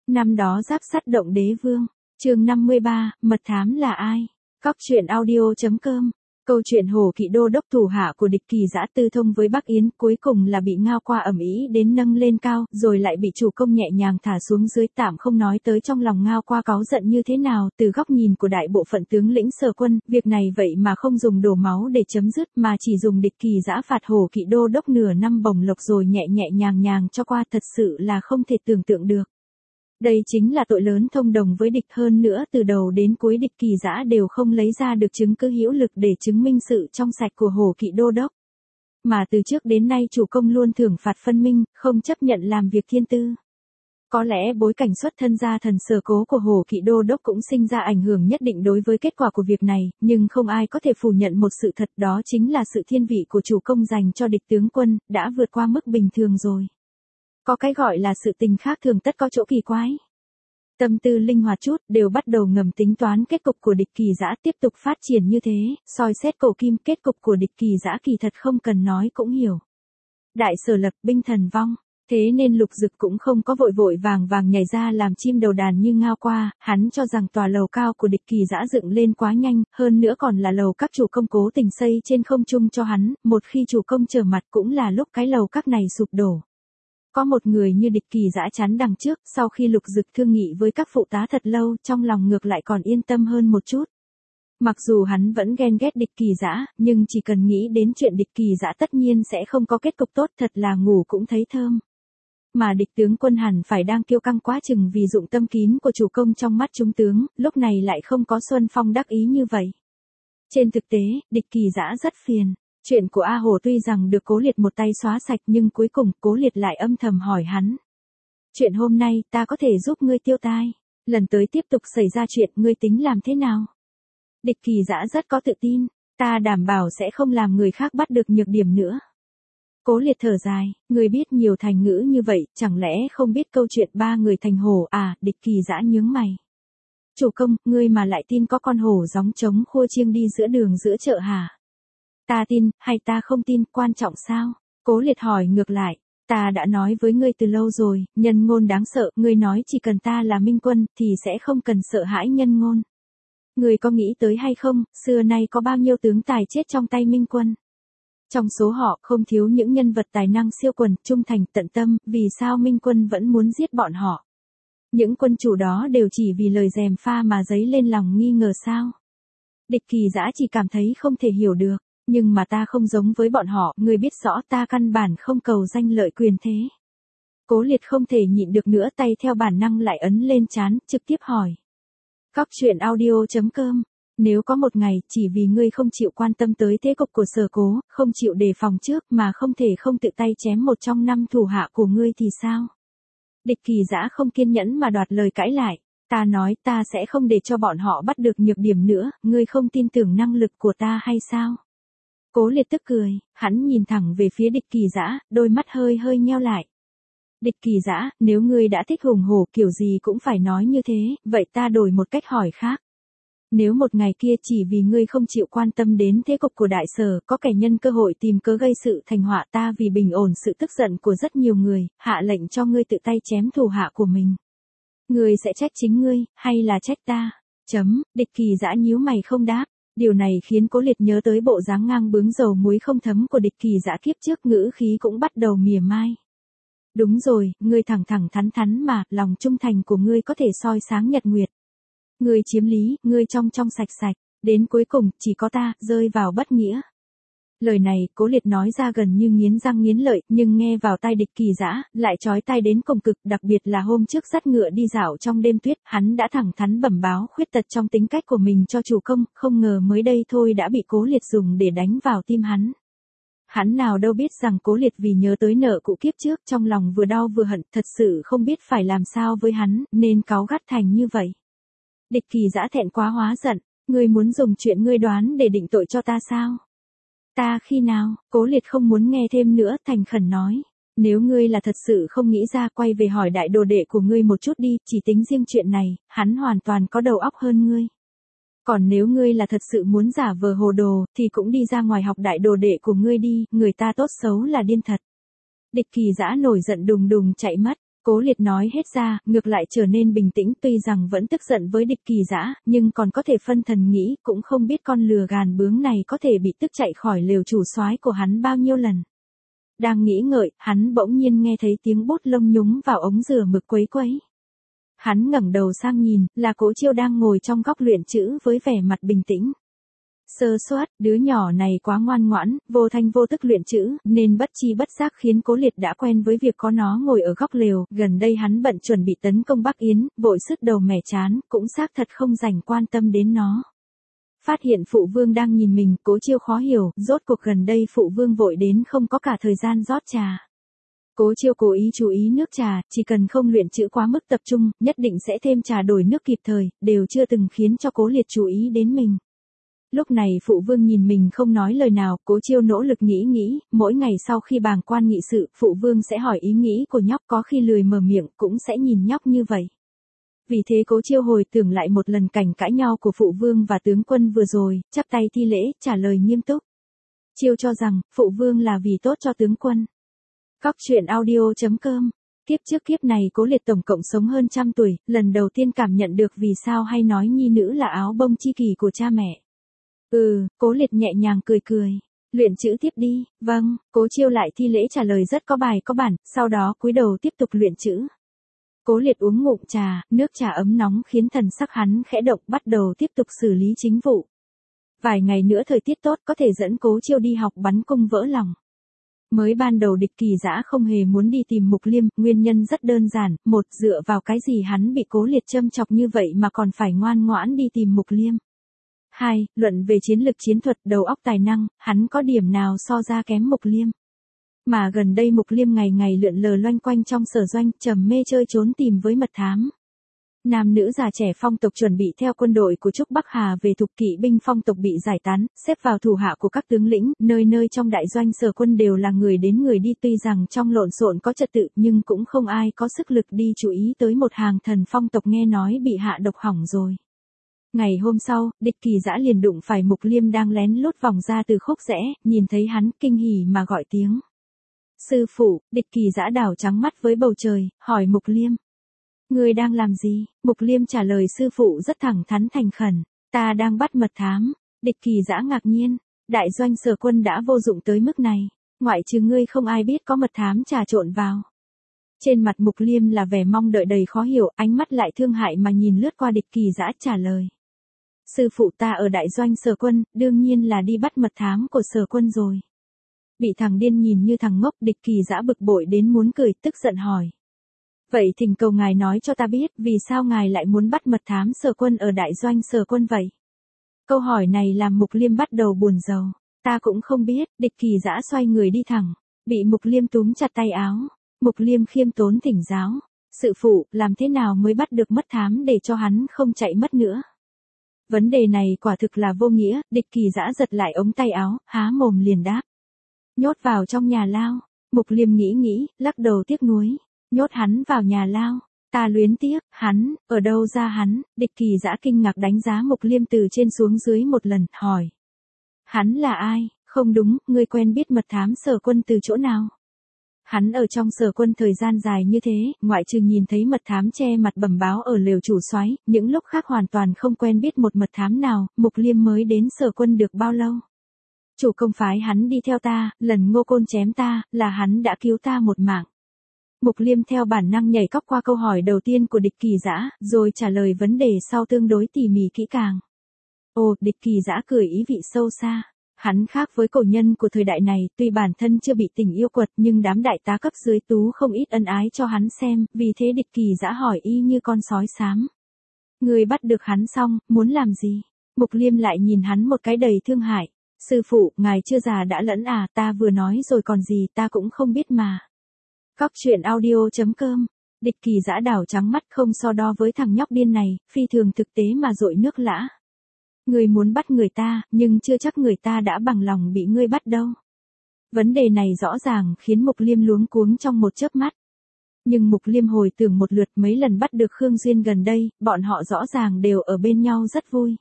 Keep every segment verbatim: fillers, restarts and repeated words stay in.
Năm đó giáp sắt động đế vương. Chương năm mươi ba, mật thám là ai? Cóc truyện audio chấm com. Câu chuyện Hồ Kỵ đô đốc thủ hạ của địch Kỳ Dã tư thông với Bắc Yến, cuối cùng là bị Ngao Qua ầm ĩ đến nâng lên cao, rồi lại bị chủ công nhẹ nhàng thả xuống dưới, tạm không nói tới trong lòng Ngao Qua cáu giận như thế nào. Từ góc nhìn của đại bộ phận tướng lĩnh Sở quân, việc này vậy mà không dùng đổ máu để chấm dứt, mà chỉ dùng địch Kỳ Dã phạt Hồ Kỵ đô đốc nửa năm bổng lộc rồi nhẹ nhẹ nhàng nhàng cho qua, thật sự là không thể tưởng tượng được. Đây chính là tội lớn thông đồng với địch, hơn nữa từ đầu đến cuối địch Kỳ Dã đều không lấy ra được chứng cứ hữu lực để chứng minh sự trong sạch của Hồ Kỵ đô đốc. Mà từ trước đến nay chủ công luôn thưởng phạt phân minh, không chấp nhận làm việc thiên tư. Có lẽ bối cảnh xuất thân gia thần Sở Cố của Hồ Kỵ đô đốc cũng sinh ra ảnh hưởng nhất định đối với kết quả của việc này, nhưng không ai có thể phủ nhận một sự thật, đó chính là sự thiên vị của chủ công dành cho địch tướng quân, đã vượt qua mức bình thường rồi. Có cái gọi là sự tình khác thường tất có chỗ kỳ quái. Tâm tư linh hoạt chút, đều bắt đầu ngầm tính toán kết cục của địch Kỳ Dã tiếp tục phát triển như thế, soi xét cổ kim, kết cục của địch Kỳ Dã kỳ thật không cần nói cũng hiểu. Đại Sở lập, binh thần vong, thế nên Lục Dực cũng không có vội vội vàng vàng nhảy ra làm chim đầu đàn như Ngao Qua, hắn cho rằng tòa lầu cao của địch Kỳ Dã dựng lên quá nhanh, hơn nữa còn là lầu các chủ công cố tình xây trên không trung cho hắn, một khi chủ công trở mặt cũng là lúc cái lầu các này sụp đổ. Có một người như địch Kỳ Dã chắn đằng trước, sau khi Lục Dực thương nghị với các phụ tá thật lâu, trong lòng ngược lại còn yên tâm hơn một chút. Mặc dù hắn vẫn ghen ghét địch Kỳ Dã, nhưng chỉ cần nghĩ đến chuyện địch Kỳ Dã tất nhiên sẽ không có kết cục tốt, thật là ngủ cũng thấy thơm. Mà địch tướng quân hẳn phải đang kiêu căng quá chừng vì dụng tâm kín của chủ công trong mắt chúng tướng, lúc này lại không có Xuân Phong đắc ý như vậy. Trên thực tế, địch Kỳ Dã rất phiền. Chuyện của A Hồ tuy rằng được Cố Liệt một tay xóa sạch, nhưng cuối cùng Cố Liệt lại âm thầm hỏi hắn. Chuyện hôm nay ta có thể giúp ngươi tiêu tai. Lần tới tiếp tục xảy ra chuyện ngươi tính làm thế nào? Địch Kỳ Dã rất có tự tin. Ta đảm bảo sẽ không làm người khác bắt được nhược điểm nữa. Cố Liệt thở dài. Ngươi biết nhiều thành ngữ như vậy, chẳng lẽ không biết câu chuyện ba người thành hổ à? Địch Kỳ Dã nhướng mày. Chủ công, ngươi mà lại tin có con hổ gióng trống khua chiêng đi giữa đường giữa chợ hả? Ta tin, hay ta không tin, quan trọng sao? Cố Liệt hỏi ngược lại. Ta đã nói với ngươi từ lâu rồi, nhân ngôn đáng sợ, ngươi nói chỉ cần ta là minh quân, thì sẽ không cần sợ hãi nhân ngôn. Ngươi có nghĩ tới hay không, xưa nay có bao nhiêu tướng tài chết trong tay minh quân? Trong số họ, không thiếu những nhân vật tài năng siêu quần, trung thành, tận tâm, vì sao minh quân vẫn muốn giết bọn họ? Những quân chủ đó đều chỉ vì lời gièm pha mà dấy lên lòng nghi ngờ sao? Địch Kỳ Dã chỉ cảm thấy không thể hiểu được. Nhưng mà ta không giống với bọn họ, ngươi biết rõ ta căn bản không cầu danh lợi quyền thế. Cố Liệt không thể nhịn được nữa, tay theo bản năng lại ấn lên trán, trực tiếp hỏi. Cóc truyện audio chấm com. Nếu có một ngày, chỉ vì ngươi không chịu quan tâm tới thế cục của Sở Cố, không chịu đề phòng trước mà không thể không tự tay chém một trong năm thủ hạ của ngươi thì sao? Địch Kỳ Dã không kiên nhẫn mà đoạt lời cãi lại. Ta nói ta sẽ không để cho bọn họ bắt được nhược điểm nữa, ngươi không tin tưởng năng lực của ta hay sao? Cố Liệt tức cười, hắn nhìn thẳng về phía địch Kỳ Dã, đôi mắt hơi hơi nheo lại. Địch Kỳ Dã, nếu ngươi đã thích hùng hổ kiểu gì cũng phải nói như thế, vậy ta đổi một cách hỏi khác. Nếu một ngày kia chỉ vì ngươi không chịu quan tâm đến thế cục của Đại Sở, có kẻ nhân cơ hội tìm cớ gây sự thành họa, ta vì bình ổn sự tức giận của rất nhiều người, hạ lệnh cho ngươi tự tay chém thủ hạ của mình. Ngươi sẽ trách chính ngươi, hay là trách ta? Chấm, địch Kỳ Dã nhíu mày không đáp. Điều này khiến Cố Liệt nhớ tới bộ dáng ngang bướng dầu muối không thấm của địch Kỳ Dã kiếp trước, ngữ khí cũng bắt đầu mỉa mai. Đúng rồi, ngươi thẳng thẳng thắn thắn mà, lòng trung thành của ngươi có thể soi sáng nhật nguyệt. Ngươi chiếm lý, ngươi trong trong sạch sạch, đến cuối cùng, chỉ có ta, rơi vào bất nghĩa. Lời này, Cố Liệt nói ra gần như nghiến răng nghiến lợi, nhưng nghe vào tai địch Kỳ Dã, lại chói tai đến cùng cực, đặc biệt là hôm trước dắt ngựa đi dạo trong đêm tuyết, hắn đã thẳng thắn bẩm báo khuyết tật trong tính cách của mình cho chủ công, không ngờ mới đây thôi đã bị Cố Liệt dùng để đánh vào tim hắn. Hắn nào đâu biết rằng Cố Liệt vì nhớ tới nợ cũ kiếp trước, trong lòng vừa đau vừa hận, thật sự không biết phải làm sao với hắn, nên cáu gắt thành như vậy. Địch Kỳ Dã thẹn quá hóa giận, ngươi muốn dùng chuyện ngươi đoán để định tội cho ta sao? Ta khi nào? Cố Liệt không muốn nghe thêm nữa, thành khẩn nói. Nếu ngươi là thật sự không nghĩ ra, quay về hỏi đại đồ đệ của ngươi một chút đi, chỉ tính riêng chuyện này, hắn hoàn toàn có đầu óc hơn ngươi. Còn nếu ngươi là thật sự muốn giả vờ hồ đồ, thì cũng đi ra ngoài học đại đồ đệ của ngươi đi, người ta tốt xấu là điên thật. Địch Kỳ Dã nổi giận đùng đùng chạy mất. Cố Liệt nói hết ra, ngược lại trở nên bình tĩnh, tuy rằng vẫn tức giận với Địch Kỳ Dã, nhưng còn có thể phân thần nghĩ, cũng không biết con lừa gàn bướng này có thể bị tức chạy khỏi lều chủ soái của hắn bao nhiêu lần. Đang nghĩ ngợi, hắn bỗng nhiên nghe thấy tiếng bút lông nhúng vào ống rửa mực quấy quấy. Hắn ngẩng đầu sang nhìn, là Cố Chiêu đang ngồi trong góc luyện chữ với vẻ mặt bình tĩnh. Sơ suất, đứa nhỏ này quá ngoan ngoãn, vô thanh vô tức luyện chữ, nên bất chi bất giác khiến Cố Liệt đã quen với việc có nó ngồi ở góc lều, gần đây hắn bận chuẩn bị tấn công Bắc Yến, vội sứt đầu mẻ chán, cũng xác thật không dành quan tâm đến nó. Phát hiện phụ vương đang nhìn mình, Cố Chiêu khó hiểu, rốt cuộc gần đây phụ vương vội đến không có cả thời gian rót trà. Cố Chiêu cố ý chú ý nước trà, chỉ cần không luyện chữ quá mức tập trung, nhất định sẽ thêm trà đổi nước kịp thời, đều chưa từng khiến cho Cố Liệt chú ý đến mình. Lúc này phụ vương nhìn mình không nói lời nào, Cố Chiêu nỗ lực nghĩ nghĩ, mỗi ngày sau khi bàng quan nghị sự, phụ vương sẽ hỏi ý nghĩ của nhóc, có khi lười mở miệng cũng sẽ nhìn nhóc như vậy. Vì thế Cố Chiêu hồi tưởng lại một lần cảnh cãi nhau của phụ vương và tướng quân vừa rồi, chắp tay thi lễ, trả lời nghiêm túc. Chiêu cho rằng, phụ vương là vì tốt cho tướng quân. Cóc truyện audio chấm com. Kiếp trước kiếp này Cố Liệt tổng cộng sống hơn trăm tuổi, lần đầu tiên cảm nhận được vì sao hay nói nhi nữ là áo bông chi kỳ của cha mẹ. Ừ, Cố Liệt nhẹ nhàng cười cười. Luyện chữ tiếp đi, vâng, Cố Chiêu lại thi lễ trả lời rất có bài có bản, sau đó cúi đầu tiếp tục luyện chữ. Cố Liệt uống ngụm trà, nước trà ấm nóng khiến thần sắc hắn khẽ động, bắt đầu tiếp tục xử lý chính vụ. Vài ngày nữa thời tiết tốt có thể dẫn Cố Chiêu đi học bắn cung vỡ lòng. Mới ban đầu Địch Kỳ Dã không hề muốn đi tìm Mục Liêm, nguyên nhân rất đơn giản, một dựa vào cái gì hắn bị Cố Liệt châm chọc như vậy mà còn phải ngoan ngoãn đi tìm Mục Liêm. Hai, luận về chiến lực chiến thuật, đầu óc tài năng, hắn có điểm nào so ra kém Mục Liêm. Mà gần đây Mục Liêm ngày ngày lượn lờ loanh quanh trong sở doanh, trầm mê chơi trốn tìm với mật thám. Nam nữ già trẻ phong tộc chuẩn bị theo quân đội của Trúc Bắc Hà về Thục Kỵ binh phong tộc bị giải tán, xếp vào thủ hạ của các tướng lĩnh, nơi nơi trong đại doanh sở quân đều là người đến người đi, tuy rằng trong lộn xộn có trật tự nhưng cũng không ai có sức lực đi chú ý tới một hàng thần phong tộc nghe nói bị hạ độc hỏng rồi. Ngày hôm sau, Địch Kỳ Dã liền đụng phải Mục Liêm đang lén lút vòng ra từ khúc rẽ, nhìn thấy hắn kinh hỉ mà gọi tiếng. Sư phụ, Địch Kỳ Dã đảo trắng mắt với bầu trời, hỏi Mục Liêm. Ngươi đang làm gì? Mục Liêm trả lời sư phụ rất thẳng thắn thành khẩn. Ta đang bắt mật thám. Địch Kỳ Dã ngạc nhiên. Đại doanh sở quân đã vô dụng tới mức này. Ngoại trừ ngươi không ai biết có mật thám trà trộn vào. Trên mặt Mục Liêm là vẻ mong đợi đầy khó hiểu, ánh mắt lại thương hại mà nhìn lướt qua Địch Kỳ Dã trả lời. Sư phụ ta ở đại doanh sở quân, đương nhiên là đi bắt mật thám của sở quân rồi. Bị thằng điên nhìn như thằng ngốc, Địch Kỳ Dã bực bội đến muốn cười, tức giận hỏi. Vậy thỉnh cầu ngài nói cho ta biết, vì sao ngài lại muốn bắt mật thám sở quân ở đại doanh sở quân vậy? Câu hỏi này làm Mục Liêm bắt đầu buồn rầu. Ta cũng không biết, Địch Kỳ Dã xoay người đi thẳng. Bị Mục Liêm túm chặt tay áo. Mục Liêm khiêm tốn thỉnh giáo. Sự phụ, làm thế nào mới bắt được mật thám để cho hắn không chạy mất nữa? Vấn đề này quả thực là vô nghĩa, Địch Kỳ Dã giật lại ống tay áo, há mồm liền đáp. Nhốt vào trong nhà lao. Mục Liêm nghĩ nghĩ, lắc đầu tiếc nuối. Nhốt hắn vào nhà lao. Ta luyến tiếc, hắn, ở đâu ra hắn? Địch Kỳ Dã kinh ngạc đánh giá Mục Liêm từ trên xuống dưới một lần, hỏi. Hắn là ai? Không đúng, ngươi quen biết mật thám sở quân từ chỗ nào? Hắn ở trong sở quân thời gian dài như thế, ngoại trừ nhìn thấy mật thám che mặt bẩm báo ở lều chủ soái, những lúc khác hoàn toàn không quen biết một mật thám nào. Mục Liêm mới đến sở quân được bao lâu? Chủ công phái hắn đi theo ta, lần Ngô Côn chém ta, là hắn đã cứu ta một mạng. Mục Liêm theo bản năng nhảy cóc qua câu hỏi đầu tiên của Địch Kỳ Dã, rồi trả lời vấn đề sau tương đối tỉ mỉ kỹ càng. Ồ, Địch Kỳ Dã cười ý vị sâu xa. Hắn khác với cổ nhân của thời đại này, tuy bản thân chưa bị tình yêu quật nhưng đám đại tá cấp dưới tú không ít ân ái cho hắn xem, vì thế Địch Kỳ Dã hỏi y như con sói xám. Người bắt được hắn xong, muốn làm gì? Mục Liêm lại nhìn hắn một cái đầy thương hại. Sư phụ, ngài chưa già đã lẫn à, ta vừa nói rồi còn gì, ta cũng không biết mà. Cóc truyện audio chấm com. Địch Kỳ Dã đảo trắng mắt không so đo với thằng nhóc điên này, phi thường thực tế mà dội nước lã. Người muốn bắt người ta, nhưng chưa chắc người ta đã bằng lòng bị ngươi bắt đâu. Vấn đề này rõ ràng khiến Mục Liêm luống cuống trong một chớp mắt. Nhưng Mục Liêm hồi tưởng một lượt mấy lần bắt được Khương Duyên gần đây, bọn họ rõ ràng đều ở bên nhau rất vui.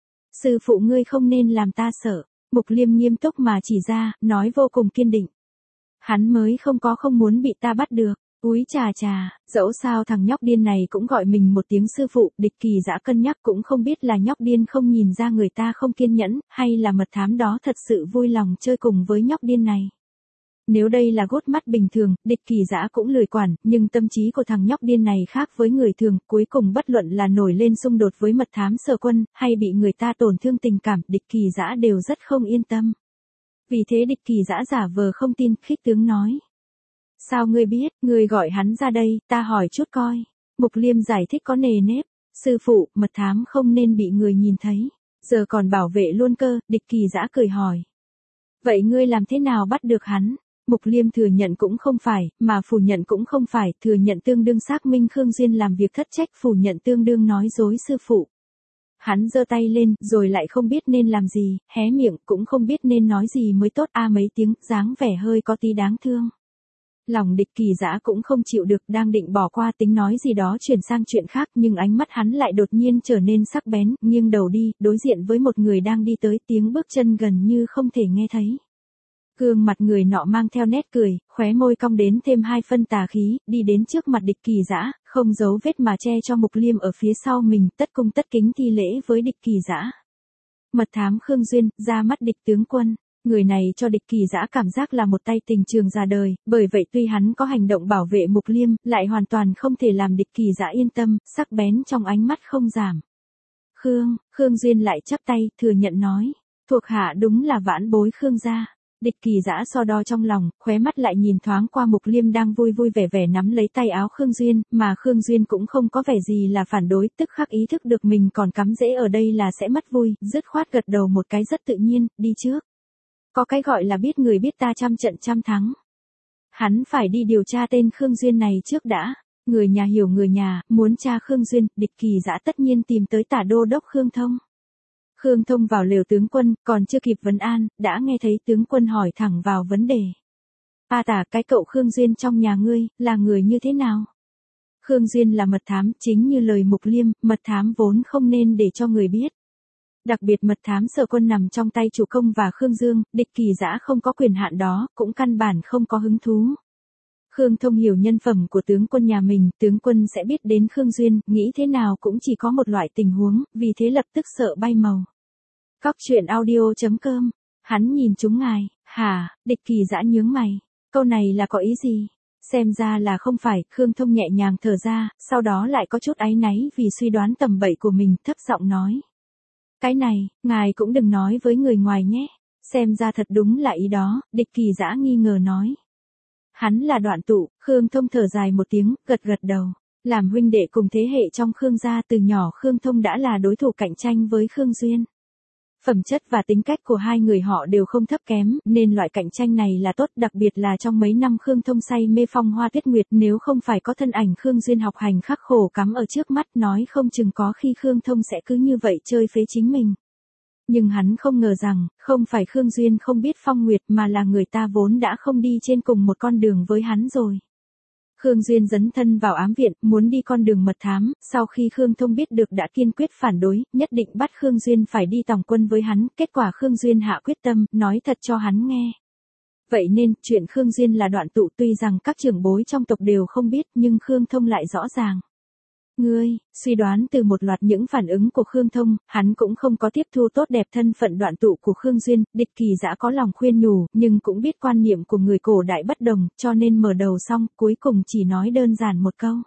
Sư phụ ngươi không nên làm ta sợ. Mục Liêm nghiêm túc mà chỉ ra, nói vô cùng kiên định. Hắn mới không có không muốn bị ta bắt được. Úi chà chà, dẫu sao thằng nhóc điên này cũng gọi mình một tiếng sư phụ, Địch Kỳ Dã cân nhắc cũng không biết là nhóc điên không nhìn ra người ta không kiên nhẫn, hay là mật thám đó thật sự vui lòng chơi cùng với nhóc điên này. Nếu đây là gốt mắt bình thường, Địch Kỳ Dã cũng lười quản, nhưng tâm trí của thằng nhóc điên này khác với người thường, cuối cùng bất luận là nổi lên xung đột với mật thám Sở Quân, hay bị người ta tổn thương tình cảm, Địch Kỳ Dã đều rất không yên tâm. Vì thế Địch Kỳ Dã giả vờ không tin, khích tướng nói. Sao ngươi biết, ngươi gọi hắn ra đây, ta hỏi chút coi. Mục Liêm giải thích có nề nếp. Sư phụ, mật thám không nên bị người nhìn thấy. Giờ còn bảo vệ luôn cơ, Địch Kỳ Dã cười hỏi. Vậy ngươi làm thế nào bắt được hắn? Mục Liêm thừa nhận cũng không phải, mà phủ nhận cũng không phải, thừa nhận tương đương xác minh Khương Duyên làm việc thất trách, phủ nhận tương đương nói dối sư phụ. Hắn giơ tay lên, rồi lại không biết nên làm gì, hé miệng, cũng không biết nên nói gì mới tốt a mấy tiếng, dáng vẻ hơi có tí đáng thương. Lòng Địch Kỳ Dã cũng không chịu được, đang định bỏ qua tính nói gì đó chuyển sang chuyện khác, nhưng ánh mắt hắn lại đột nhiên trở nên sắc bén, nghiêng đầu đi, đối diện với một người đang đi tới, tiếng bước chân gần như không thể nghe thấy. Gương mặt người nọ mang theo nét cười, khóe môi cong đến thêm hai phân tà khí, đi đến trước mặt Địch Kỳ Dã, không giấu vết mà che cho Mục Liêm ở phía sau mình, tất cung tất kính thi lễ với Địch Kỳ Dã. Mật thám Khương Duyên, ra mắt Địch tướng quân. Người này cho Địch Kỳ Dã cảm giác là một tay tình trường già đời, bởi vậy tuy hắn có hành động bảo vệ Mục Liêm, lại hoàn toàn không thể làm Địch Kỳ Dã yên tâm, sắc bén trong ánh mắt không giảm. Khương, Khương Duyên lại chắp tay, thừa nhận nói, thuộc hạ đúng là vãn bối Khương gia. Địch Kỳ Dã so đo trong lòng, khóe mắt lại nhìn thoáng qua Mục Liêm đang vui vui vẻ vẻ nắm lấy tay áo Khương Duyên, mà Khương Duyên cũng không có vẻ gì là phản đối, tức khắc ý thức được mình còn cắm rễ ở đây là sẽ mất vui, dứt khoát gật đầu một cái rất tự nhiên, đi trước. Có cái gọi là biết người biết ta trăm trận trăm thắng. Hắn phải đi điều tra tên Khương Duyên này trước đã. Người nhà hiểu người nhà, muốn tra Khương Duyên, Địch Kỳ Dã tất nhiên tìm tới tả đô đốc Khương Thông. Khương Thông vào lều tướng quân, còn chưa kịp vấn an, đã nghe thấy tướng quân hỏi thẳng vào vấn đề. A tả, cái cậu Khương Duyên trong nhà ngươi, là người như thế nào? Khương Duyên là mật thám, chính như lời Mục Liêm, mật thám vốn không nên để cho người biết. Đặc biệt mật thám Sở Quân nằm trong tay chủ công và Khương Dương, Địch Kỳ Dã không có quyền hạn đó, cũng căn bản không có hứng thú. Khương Thông hiểu nhân phẩm của tướng quân nhà mình, tướng quân sẽ biết đến Khương Duyên, nghĩ thế nào cũng chỉ có một loại tình huống, vì thế lập tức sợ bay màu. Cóc truyện audio chấm com, hắn nhìn chúng ngài, hả, Địch Kỳ Dã nhướng mày, câu này là có ý gì? Xem ra là không phải, Khương Thông nhẹ nhàng thở ra, sau đó lại có chút áy náy vì suy đoán tầm bậy của mình, thấp giọng nói. Cái này, ngài cũng đừng nói với người ngoài nhé, xem ra thật đúng là ý đó, Địch Kỳ Dã nghi ngờ nói. Hắn là Đoạn Tụ, Khương Thông thở dài một tiếng, gật gật đầu. Làm huynh đệ cùng thế hệ trong Khương gia từ nhỏ Khương Thông đã là đối thủ cạnh tranh với Khương Duyên. Phẩm chất và tính cách của hai người họ đều không thấp kém, nên loại cạnh tranh này là tốt, đặc biệt là trong mấy năm Khương Thông say mê phong hoa tuyết nguyệt, nếu không phải có thân ảnh Khương Duyên học hành khắc khổ cắm ở trước mắt, nói không chừng có khi Khương Thông sẽ cứ như vậy chơi phế chính mình. Nhưng hắn không ngờ rằng, không phải Khương Duyên không biết phong nguyệt mà là người ta vốn đã không đi trên cùng một con đường với hắn rồi. Khương Duyên dấn thân vào ám viện, muốn đi con đường mật thám, sau khi Khương Thông biết được đã kiên quyết phản đối, nhất định bắt Khương Duyên phải đi tòng quân với hắn, kết quả Khương Duyên hạ quyết tâm, nói thật cho hắn nghe. Vậy nên, chuyện Khương Duyên là Đoạn Tụ tuy rằng các trưởng bối trong tộc đều không biết, nhưng Khương Thông lại rõ ràng. Ngươi, suy đoán từ một loạt những phản ứng của Khương Thông, hắn cũng không có tiếp thu tốt đẹp thân phận Đoạn Tụ của Khương Duyên, Địch Kỳ Dã có lòng khuyên nhủ, nhưng cũng biết quan niệm của người cổ đại bất đồng, cho nên mở đầu xong, cuối cùng chỉ nói đơn giản một câu.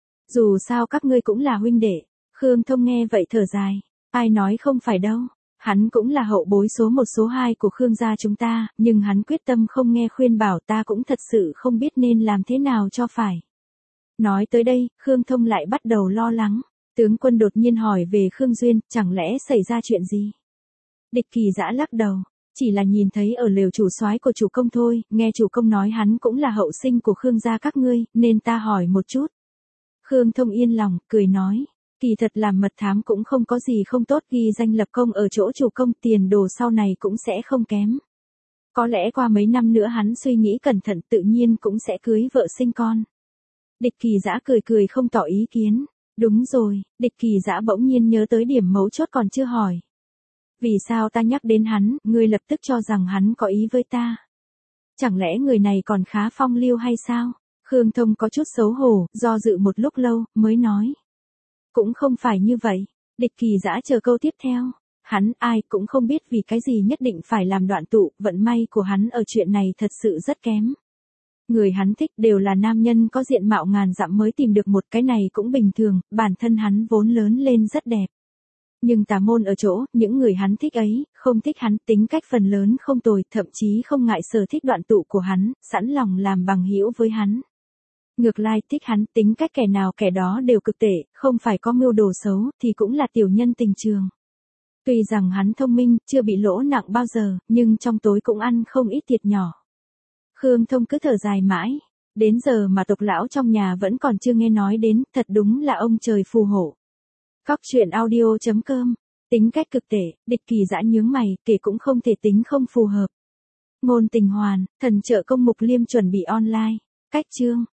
Dù sao các ngươi cũng là huynh đệ. Khương Thông nghe vậy thở dài, ai nói không phải đâu, hắn cũng là hậu bối số một số hai của Khương gia chúng ta, nhưng hắn quyết tâm không nghe khuyên bảo, ta cũng thật sự không biết nên làm thế nào cho phải. Nói tới đây, Khương Thông lại bắt đầu lo lắng. Tướng quân đột nhiên hỏi về Khương Duyên, chẳng lẽ xảy ra chuyện gì? Địch Kỳ Dã lắc đầu, chỉ là nhìn thấy ở lều chủ soái của chủ công thôi, nghe chủ công nói hắn cũng là hậu sinh của Khương gia các ngươi, nên ta hỏi một chút. Khương Thông yên lòng, cười nói, kỳ thật làm mật thám cũng không có gì không tốt, ghi danh lập công ở chỗ chủ công, tiền đồ sau này cũng sẽ không kém. Có lẽ qua mấy năm nữa hắn suy nghĩ cẩn thận tự nhiên cũng sẽ cưới vợ sinh con. Địch Kỳ Dã cười cười không tỏ ý kiến. Đúng rồi, Địch Kỳ Dã bỗng nhiên nhớ tới điểm mấu chốt còn chưa hỏi. Vì sao ta nhắc đến hắn, ngươi lập tức cho rằng hắn có ý với ta? Chẳng lẽ người này còn khá phong lưu hay sao? Khương Thông có chút xấu hổ, do dự một lúc lâu, mới nói. Cũng không phải như vậy. Địch Kỳ Dã chờ câu tiếp theo. Hắn ai cũng không biết vì cái gì nhất định phải làm đoạn tụ, vận may của hắn ở chuyện này thật sự rất kém. Người hắn thích đều là nam nhân có diện mạo ngàn dặm mới tìm được một cái này cũng bình thường, bản thân hắn vốn lớn lên rất đẹp. Nhưng tà môn ở chỗ, những người hắn thích ấy, không thích hắn, tính cách phần lớn không tồi, thậm chí không ngại sở thích đoạn tụ của hắn, sẵn lòng làm bằng hữu với hắn. Ngược lại thích hắn, tính cách kẻ nào kẻ đó đều cực tệ, không phải có mưu đồ xấu, thì cũng là tiểu nhân tình trường. Tuy rằng hắn thông minh, chưa bị lỗ nặng bao giờ, nhưng trong tối cũng ăn không ít thiệt nhỏ. Khương Thông cứ thở dài mãi. Đến giờ mà tộc lão trong nhà vẫn còn chưa nghe nói đến, thật đúng là ông trời phù hộ. Cóc truyện audio chấm com. Tính cách cực tệ, Địch Kỳ Dã nhướng mày, kể cũng không thể tính không phù hợp. Ngôn Tình Hoàn, thần trợ công Mục Liêm chuẩn bị online. Cách chương.